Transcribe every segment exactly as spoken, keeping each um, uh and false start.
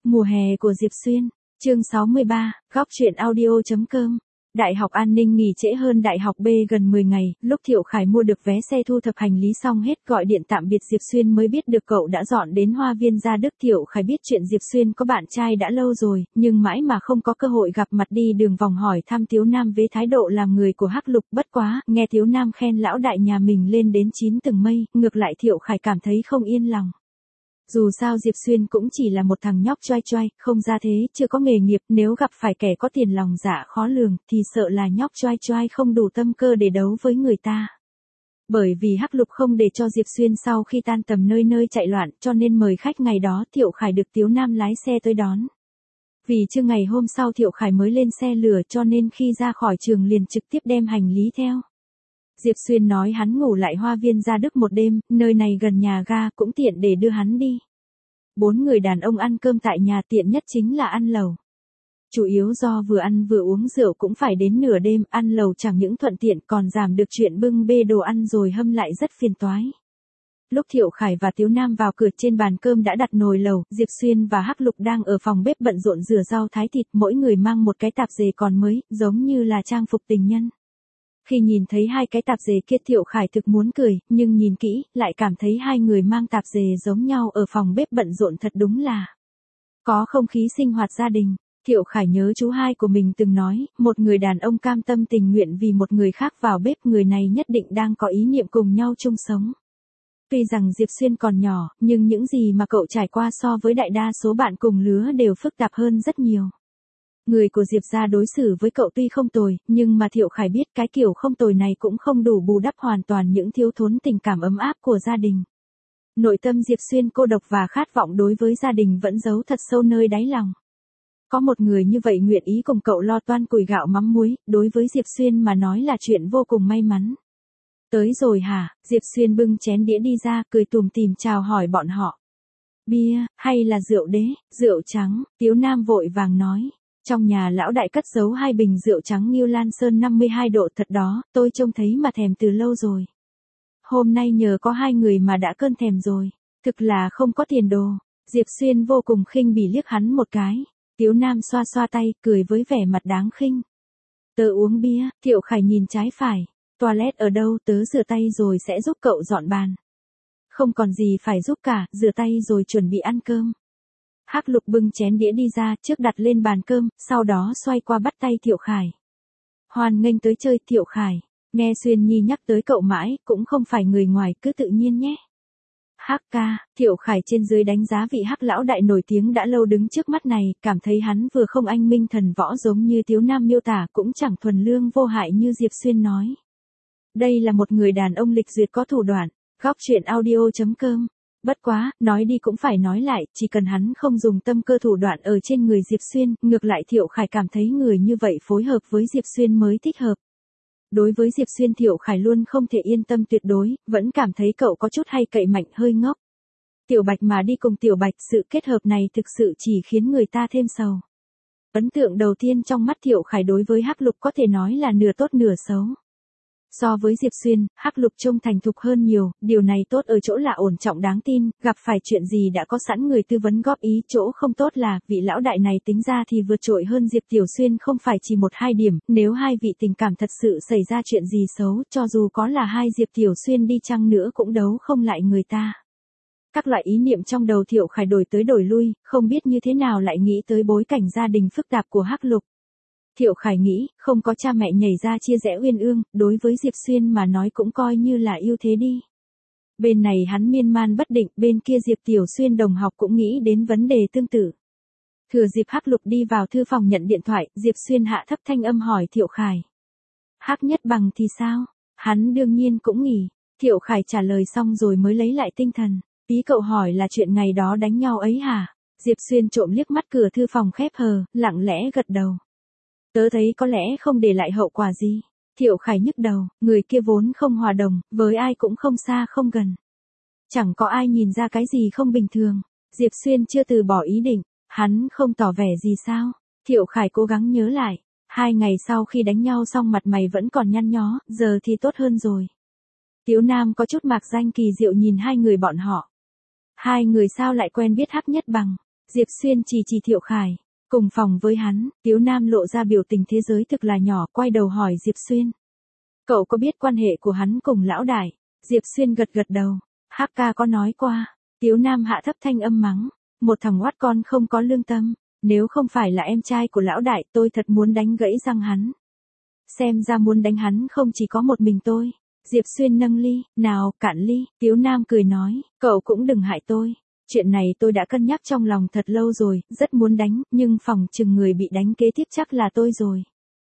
Mùa hè của Diệp Xuyên, chương sáu mươi ba, góc truyện audio.com. Đại học An Ninh nghỉ trễ hơn Đại học B gần mười ngày, lúc Thiệu Khải mua được vé xe thu thập hành lý xong hết gọi điện tạm biệt Diệp Xuyên mới biết được cậu đã dọn đến Hoa Viên Gia Đức. Thiệu Khải biết chuyện Diệp Xuyên có bạn trai đã lâu rồi, nhưng mãi mà không có cơ hội gặp mặt đi đường vòng hỏi thăm Tiếu Nam với thái độ làm người của Hắc Lục. Bất quá, nghe Tiếu Nam khen lão đại nhà mình lên đến chín tầng mây, ngược lại Thiệu Khải cảm thấy không yên lòng. Dù sao Diệp Xuyên cũng chỉ là một thằng nhóc choai choai, không ra thế, chưa có nghề nghiệp, nếu gặp phải kẻ có tiền lòng dạ khó lường, thì sợ là nhóc choai choai không đủ tâm cơ để đấu với người ta. Bởi vì Hắc Lục không để cho Diệp Xuyên sau khi tan tầm nơi nơi chạy loạn, cho nên mời khách ngày đó Thiệu Khải được Tiếu Nam lái xe tới đón. Vì chưa ngày hôm sau Thiệu Khải mới lên xe lửa cho nên khi ra khỏi trường liền trực tiếp đem hành lý theo. Diệp Xuyên nói hắn ngủ lại Hoa Viên Gia Đức một đêm, nơi này gần nhà ga cũng tiện để đưa hắn đi. Bốn người đàn ông ăn cơm tại nhà, tiện nhất chính là ăn lẩu. Chủ yếu do vừa ăn vừa uống rượu cũng phải đến nửa đêm, ăn lẩu chẳng những thuận tiện còn giảm được chuyện bưng bê đồ ăn rồi hâm lại rất phiền toái. Lúc Thiệu Khải và Tiếu Nam vào cửa, trên bàn cơm đã đặt nồi lẩu, Diệp Xuyên và Hắc Lục đang ở phòng bếp bận rộn rửa rau thái thịt, mỗi người mang một cái tạp dề còn mới, giống như là trang phục tình nhân. Khi nhìn thấy hai cái tạp dề kia Thiệu Khải thực muốn cười, nhưng nhìn kỹ, lại cảm thấy hai người mang tạp dề giống nhau ở phòng bếp bận rộn thật đúng là có không khí sinh hoạt gia đình. Thiệu Khải nhớ chú hai của mình từng nói, một người đàn ông cam tâm tình nguyện vì một người khác vào bếp, người này nhất định đang có ý niệm cùng nhau chung sống. Tuy rằng Diệp Xuyên còn nhỏ, nhưng những gì mà cậu trải qua so với đại đa số bạn cùng lứa đều phức tạp hơn rất nhiều. Người của Diệp gia đối xử với cậu tuy không tồi, nhưng mà Thiệu Khải biết cái kiểu không tồi này cũng không đủ bù đắp hoàn toàn những thiếu thốn tình cảm ấm áp của gia đình. Nội tâm Diệp Xuyên cô độc và khát vọng đối với gia đình vẫn giấu thật sâu nơi đáy lòng. Có một người như vậy nguyện ý cùng cậu lo toan củi gạo mắm muối, đối với Diệp Xuyên mà nói là chuyện vô cùng may mắn. Tới rồi hả? Diệp Xuyên bưng chén đĩa đi ra, cười tủm tỉm chào hỏi bọn họ. Bia, hay là rượu đế? Rượu trắng, Tiếu Nam vội vàng nói. Trong nhà lão đại cất giấu hai bình rượu trắng Ngưu Lan Sơn năm mươi hai độ thật đó, tôi trông thấy mà thèm từ lâu rồi. Hôm nay nhờ có hai người mà đã cơn thèm rồi, thực là không có tiền đồ. Diệp Xuyên vô cùng khinh bỉ liếc hắn một cái. Tiếu Nam xoa xoa tay, cười với vẻ mặt đáng khinh. Tớ uống bia. Thiệu Khải nhìn trái phải. Toilet ở đâu? Tớ rửa tay rồi sẽ giúp cậu dọn bàn. Không còn gì phải giúp cả, rửa tay rồi chuẩn bị ăn cơm. Hắc Lục bưng chén đĩa đi ra, trước đặt lên bàn cơm, sau đó xoay qua bắt tay Thiệu Khải. Hoan nghênh tới chơi Thiệu Khải, nghe Xuyên Nhi nhắc tới cậu mãi, cũng không phải người ngoài, cứ tự nhiên nhé. Hắc ca, Thiệu Khải trên dưới đánh giá vị Hắc lão đại nổi tiếng đã lâu đứng trước mắt này, cảm thấy hắn vừa không anh minh thần võ giống như Tiếu Nam miêu tả, cũng chẳng thuần lương vô hại như Diệp Xuyên nói. Đây là một người đàn ông lịch duyệt có thủ đoạn. Góc truyện audio.com. Bất quá, nói đi cũng phải nói lại, chỉ cần hắn không dùng tâm cơ thủ đoạn ở trên người Diệp Xuyên, ngược lại Thiệu Khải cảm thấy người như vậy phối hợp với Diệp Xuyên mới thích hợp. Đối với Diệp Xuyên Thiệu Khải luôn không thể yên tâm tuyệt đối, vẫn cảm thấy cậu có chút hay cậy mạnh hơi ngốc. Tiểu Bạch mà đi cùng Tiểu Bạch, sự kết hợp này thực sự chỉ khiến người ta thêm sầu. Ấn tượng đầu tiên trong mắt Thiệu Khải đối với Hắc Lục có thể nói là nửa tốt nửa xấu. So với Diệp Xuyên, Hắc Lục trông thành thục hơn nhiều, điều này tốt ở chỗ là ổn trọng đáng tin, gặp phải chuyện gì đã có sẵn người tư vấn góp ý, chỗ không tốt là, vị lão đại này tính ra thì vượt trội hơn Diệp Tiểu Xuyên không phải chỉ một hai điểm, nếu hai vị tình cảm thật sự xảy ra chuyện gì xấu, cho dù có là hai Diệp Tiểu Xuyên đi chăng nữa cũng đấu không lại người ta. Các loại ý niệm trong đầu Thiệu Khải đổi tới đổi lui, không biết như thế nào lại nghĩ tới bối cảnh gia đình phức tạp của Hắc Lục. Thiệu Khải nghĩ, không có cha mẹ nhảy ra chia rẽ uyên ương, đối với Diệp Xuyên mà nói cũng coi như là ưu thế đi. Bên này hắn miên man bất định, bên kia Diệp Tiểu Xuyên đồng học cũng nghĩ đến vấn đề tương tự. Thừa dịp Hắc Lục đi vào thư phòng nhận điện thoại, Diệp Xuyên hạ thấp thanh âm hỏi Thiệu Khải. Hắc Nhất Bằng thì sao? Hắn đương nhiên cũng nghỉ. Thiệu Khải trả lời xong rồi mới lấy lại tinh thần. Ý cậu hỏi là chuyện ngày đó đánh nhau ấy hả? Diệp Xuyên trộm liếc mắt cửa thư phòng khép hờ, lặng lẽ gật đầu. Tớ thấy có lẽ không để lại hậu quả gì. Thiệu Khải nhức đầu, người kia vốn không hòa đồng, với ai cũng không xa không gần. Chẳng có ai nhìn ra cái gì không bình thường. Diệp Xuyên chưa từ bỏ ý định, hắn không tỏ vẻ gì sao. Thiệu Khải cố gắng nhớ lại, hai ngày sau khi đánh nhau xong mặt mày vẫn còn nhăn nhó, giờ thì tốt hơn rồi. Tiếu Nam có chút mạc danh kỳ diệu nhìn hai người bọn họ. Hai người sao lại quen biết Hắc Nhất Bằng. Diệp Xuyên chỉ chỉ Thiệu Khải. Cùng phòng với hắn, Tiếu Nam lộ ra biểu tình thế giới thực là nhỏ, quay đầu hỏi Diệp Xuyên. Cậu có biết quan hệ của hắn cùng lão đại? Diệp Xuyên gật gật đầu. Hắc ca có nói qua. Tiếu Nam hạ thấp thanh âm mắng. Một thằng oát con không có lương tâm. Nếu không phải là em trai của lão đại, tôi thật muốn đánh gãy răng hắn. Xem ra muốn đánh hắn không chỉ có một mình tôi. Diệp Xuyên nâng ly. Nào, cạn ly. Tiếu Nam cười nói. Cậu cũng đừng hại tôi. Chuyện này tôi đã cân nhắc trong lòng thật lâu rồi, rất muốn đánh, nhưng phòng chừng người bị đánh kế tiếp chắc là tôi rồi.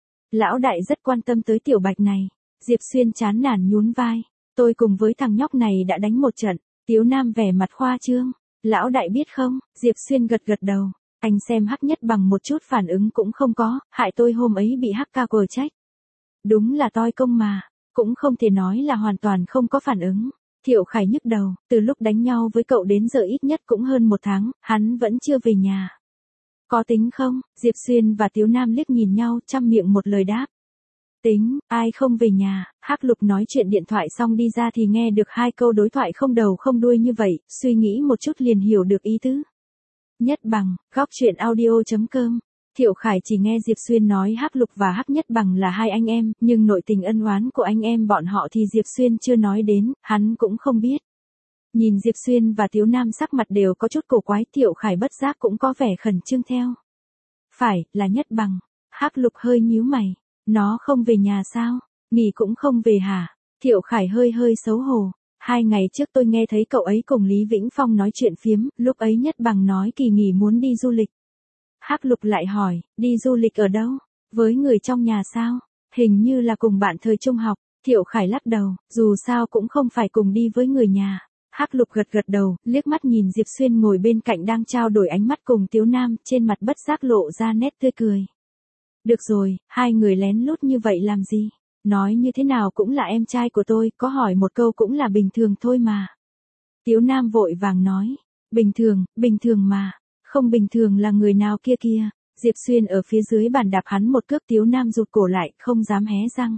Lão đại rất quan tâm tới tiểu bạch này. Diệp Xuyên chán nản nhún vai. Tôi cùng với thằng nhóc này đã đánh một trận. Tiếu Nam vẻ mặt khoa trương. Lão đại biết không? Diệp Xuyên gật gật đầu. Anh xem Hắc Nhất Bằng một chút phản ứng cũng không có, hại tôi hôm ấy bị Hắc ca quở trách. Đúng là toi công mà, cũng không thể nói là hoàn toàn không có phản ứng. Thiệu Khải nhức đầu, từ lúc đánh nhau với cậu đến giờ ít nhất cũng hơn một tháng, hắn vẫn chưa về nhà. Có tính không? Diệp Xuyên và Tiếu Nam liếc nhìn nhau, chăm miệng một lời đáp. Tính, ai không về nhà? Hắc Lục nói chuyện điện thoại xong đi ra thì nghe được hai câu đối thoại không đầu không đuôi như vậy, suy nghĩ một chút liền hiểu được ý tứ. Nhất Bằng, góc truyện audio chấm com. Thiệu Khải chỉ nghe Diệp Xuyên nói Hắc Lục và Hắc Nhất Bằng là hai anh em, nhưng nội tình ân oán của anh em bọn họ thì Diệp Xuyên chưa nói đến, hắn cũng không biết. Nhìn Diệp Xuyên và Tiếu Nam sắc mặt đều có chút cổ quái, Thiệu Khải bất giác cũng có vẻ khẩn trương theo. Phải, là Nhất Bằng. Hắc Lục hơi nhíu mày. Nó không về nhà sao? Nghỉ cũng không về hả? Thiệu Khải hơi hơi xấu hổ. Hai ngày trước tôi nghe thấy cậu ấy cùng Lý Vĩnh Phong nói chuyện phiếm, lúc ấy Nhất Bằng nói kỳ nghỉ muốn đi du lịch. Hắc Lục lại hỏi, đi du lịch ở đâu? Với người trong nhà sao? Hình như là cùng bạn thời trung học. Thiệu Khải lắc đầu, dù sao cũng không phải cùng đi với người nhà. Hắc Lục gật gật đầu, liếc mắt nhìn Diệp Xuyên ngồi bên cạnh đang trao đổi ánh mắt cùng Tiếu Nam, trên mặt bất giác lộ ra nét tươi cười. Được rồi, hai người lén lút như vậy làm gì? Nói như thế nào cũng là em trai của tôi, có hỏi một câu cũng là bình thường thôi mà. Tiếu Nam vội vàng nói, bình thường, bình thường mà, không bình thường là người nào kia kia. Diệp Xuyên ở phía dưới bàn đạp hắn một cước, Tiếu Nam rụt cổ lại, không dám hé răng.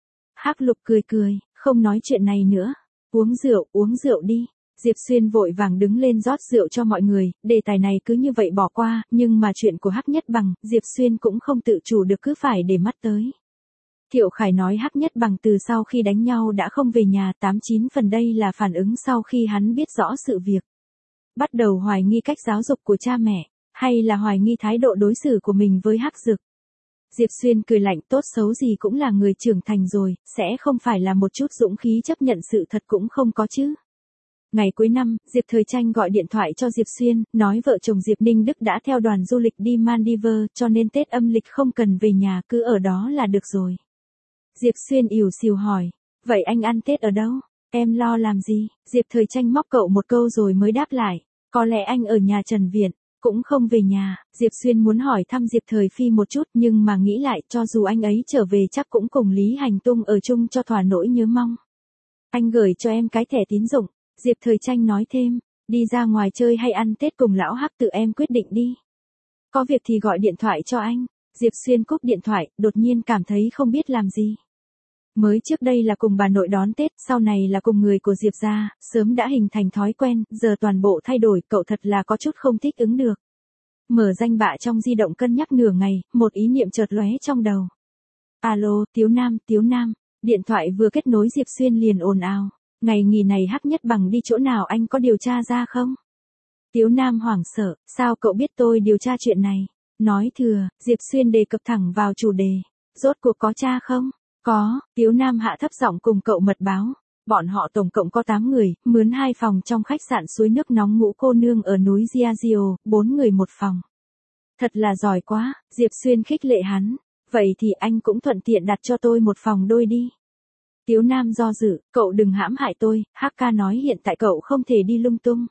Hắc Lục cười cười, không nói chuyện này nữa. Uống rượu, uống rượu đi. Diệp Xuyên vội vàng đứng lên rót rượu cho mọi người, đề tài này cứ như vậy bỏ qua, nhưng mà chuyện của Hắc Nhất Bằng, Diệp Xuyên cũng không tự chủ được cứ phải để mắt tới. Thiệu Khải nói Hắc Nhất Bằng từ sau khi đánh nhau đã không về nhà, tám chín phần đây là phản ứng sau khi hắn biết rõ sự việc. Bắt đầu hoài nghi cách giáo dục của cha mẹ, hay là hoài nghi thái độ đối xử của mình với Hắc Dực. Diệp Xuyên cười lạnh, tốt xấu gì cũng là người trưởng thành rồi, sẽ không phải là một chút dũng khí chấp nhận sự thật cũng không có chứ. Ngày cuối năm, Diệp Thời Tranh gọi điện thoại cho Diệp Xuyên, nói vợ chồng Diệp Ninh Đức đã theo đoàn du lịch đi Maldives, cho nên Tết âm lịch không cần về nhà, cứ ở đó là được rồi. Diệp Xuyên ỉu xìu hỏi, vậy anh ăn Tết ở đâu? Em lo làm gì? Diệp Thời Tranh móc cậu một câu rồi mới đáp lại, có lẽ anh ở nhà Trần Viện, cũng không về nhà. Diệp Xuyên muốn hỏi thăm Diệp Thời Phi một chút, nhưng mà nghĩ lại, cho dù anh ấy trở về chắc cũng cùng Lý Hành Tung ở chung cho thỏa nỗi nhớ mong. Anh gửi cho em cái thẻ tín dụng. Diệp Thời Tranh nói thêm, đi ra ngoài chơi hay ăn Tết cùng lão Hắc tự em quyết định đi. Có việc thì gọi điện thoại cho anh. Diệp Xuyên cúp điện thoại, đột nhiên cảm thấy không biết làm gì. Mới trước đây là cùng bà nội đón Tết, sau này là cùng người của Diệp gia, sớm đã hình thành thói quen, giờ toàn bộ thay đổi, cậu thật là có chút không thích ứng được. Mở danh bạ trong di động cân nhắc nửa ngày, một ý niệm chợt lóe trong đầu. Alo, Tiếu Nam, Tiếu Nam. Điện thoại vừa kết nối Diệp Xuyên liền ồn ào. Ngày nghỉ này Hắc Nhất Bằng đi chỗ nào, anh có điều tra ra không? Tiếu Nam hoảng sợ, sao cậu biết tôi điều tra chuyện này? Nói thừa, Diệp Xuyên đề cập thẳng vào chủ đề. Rốt cuộc có tra không? Có, Tiếu Nam hạ thấp giọng cùng cậu mật báo. Bọn họ tổng cộng có tám người, mướn hai phòng trong khách sạn suối nước nóng Ngũ Cô Nương ở núi Giazio, bốn người một phòng. Thật là giỏi quá, Diệp Xuyên khích lệ hắn. Vậy thì anh cũng thuận tiện đặt cho tôi một phòng đôi đi. Tiếu Nam do dự, cậu đừng hãm hại tôi, Hắc ca nói hiện tại cậu không thể đi lung tung.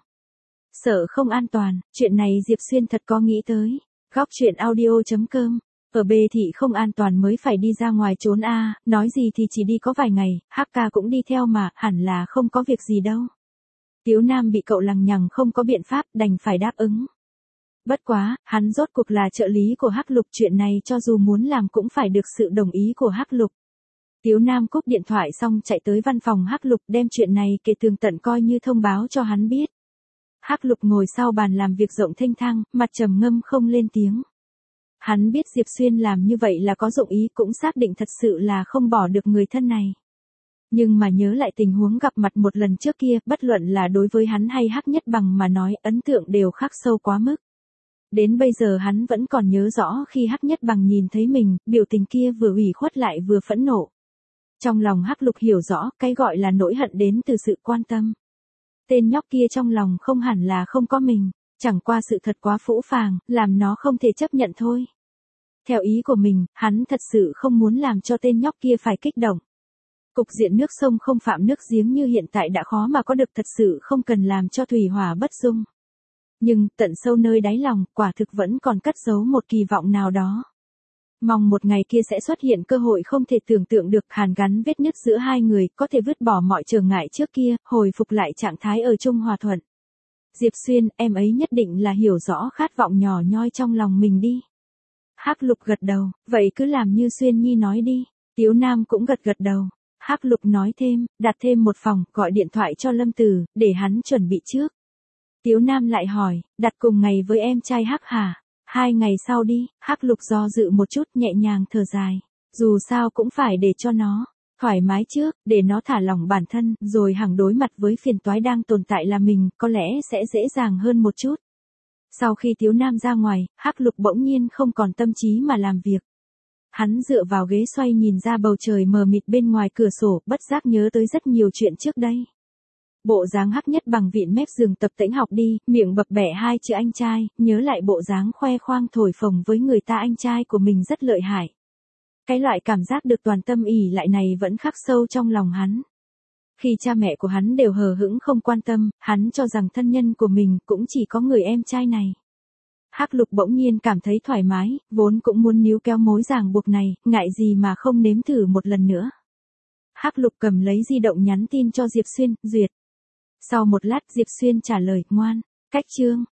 Sợ không an toàn, chuyện này Diệp Xuyên thật có nghĩ tới. Góc truyện audio chấm com. Ở B thị không an toàn mới phải đi ra ngoài trốn a, à, nói gì thì chỉ đi có vài ngày, Hắc ca cũng đi theo mà, hẳn là không có việc gì đâu. Tiếu Nam bị cậu lằng nhằng không có biện pháp, đành phải đáp ứng. Bất quá, hắn rốt cuộc là trợ lý của Hắc Lục, chuyện này cho dù muốn làm cũng phải được sự đồng ý của Hắc Lục. Tiếu Nam cúp điện thoại xong chạy tới văn phòng Hắc Lục, đem chuyện này kể tường tận coi như thông báo cho hắn biết. Hắc Lục ngồi sau bàn làm việc rộng thênh thang, mặt trầm ngâm không lên tiếng. Hắn biết Diệp Xuyên làm như vậy là có dụng ý, cũng xác định thật sự là không bỏ được người thân này. Nhưng mà nhớ lại tình huống gặp mặt một lần trước kia, bất luận là đối với hắn hay Hắc Nhất Bằng mà nói, ấn tượng đều khắc sâu quá mức. Đến bây giờ hắn vẫn còn nhớ rõ khi Hắc Nhất Bằng nhìn thấy mình, biểu tình kia vừa ủy khuất lại vừa phẫn nộ. Trong lòng Hắc Lục hiểu rõ, cái gọi là nỗi hận đến từ sự quan tâm. Tên nhóc kia trong lòng không hẳn là không có mình, chẳng qua sự thật quá phũ phàng, làm nó không thể chấp nhận thôi. Theo ý của mình, hắn thật sự không muốn làm cho tên nhóc kia phải kích động. Cục diện nước sông không phạm nước giếng như hiện tại đã khó mà có được, thật sự không cần làm cho thủy hỏa bất dung. Nhưng, tận sâu nơi đáy lòng, quả thực vẫn còn cất giấu một kỳ vọng nào đó. Mong một ngày kia sẽ xuất hiện cơ hội không thể tưởng tượng được, hàn gắn vết nứt giữa hai người, có thể vứt bỏ mọi trở ngại trước kia, hồi phục lại trạng thái ở chung hòa thuận. Diệp Xuyên, em ấy nhất định là hiểu rõ khát vọng nhỏ nhoi trong lòng mình đi. Hắc Lục gật đầu, vậy cứ làm như Xuyên Nhi nói đi. Tiếu Nam cũng gật gật đầu. Hắc Lục nói thêm, đặt thêm một phòng, gọi điện thoại cho Lâm Tử, để hắn chuẩn bị trước. Tiếu Nam lại hỏi, đặt cùng ngày với em trai Hắc hả? Hai ngày sau đi. Hắc Lục do dự một chút, nhẹ nhàng thở dài. Dù sao cũng phải để cho nó thoải mái trước, để nó thả lỏng bản thân, rồi hằng đối mặt với phiền toái đang tồn tại là mình, có lẽ sẽ dễ dàng hơn một chút. Sau khi Tiếu Nam ra ngoài, Hắc Lục bỗng nhiên không còn tâm trí mà làm việc. Hắn dựa vào ghế xoay nhìn ra bầu trời mờ mịt bên ngoài cửa sổ, bất giác nhớ tới rất nhiều chuyện trước đây. Bộ dáng Hắc Nhất Bằng vịn mép giường tập tễnh học đi, miệng bập bẹ hai chữ anh trai, nhớ lại bộ dáng khoe khoang thổi phồng với người ta anh trai của mình rất lợi hại. Cái loại cảm giác được toàn tâm ỉ lại này vẫn khắc sâu trong lòng hắn. Khi cha mẹ của hắn đều hờ hững không quan tâm, hắn cho rằng thân nhân của mình cũng chỉ có người em trai này. Hắc Lục bỗng nhiên cảm thấy thoải mái, vốn cũng muốn níu kéo mối ràng buộc này, ngại gì mà không nếm thử một lần nữa. Hắc Lục cầm lấy di động nhắn tin cho Diệp Xuyên, duyệt. Sau một lát Diệp Xuyên trả lời, ngoan, cách chương.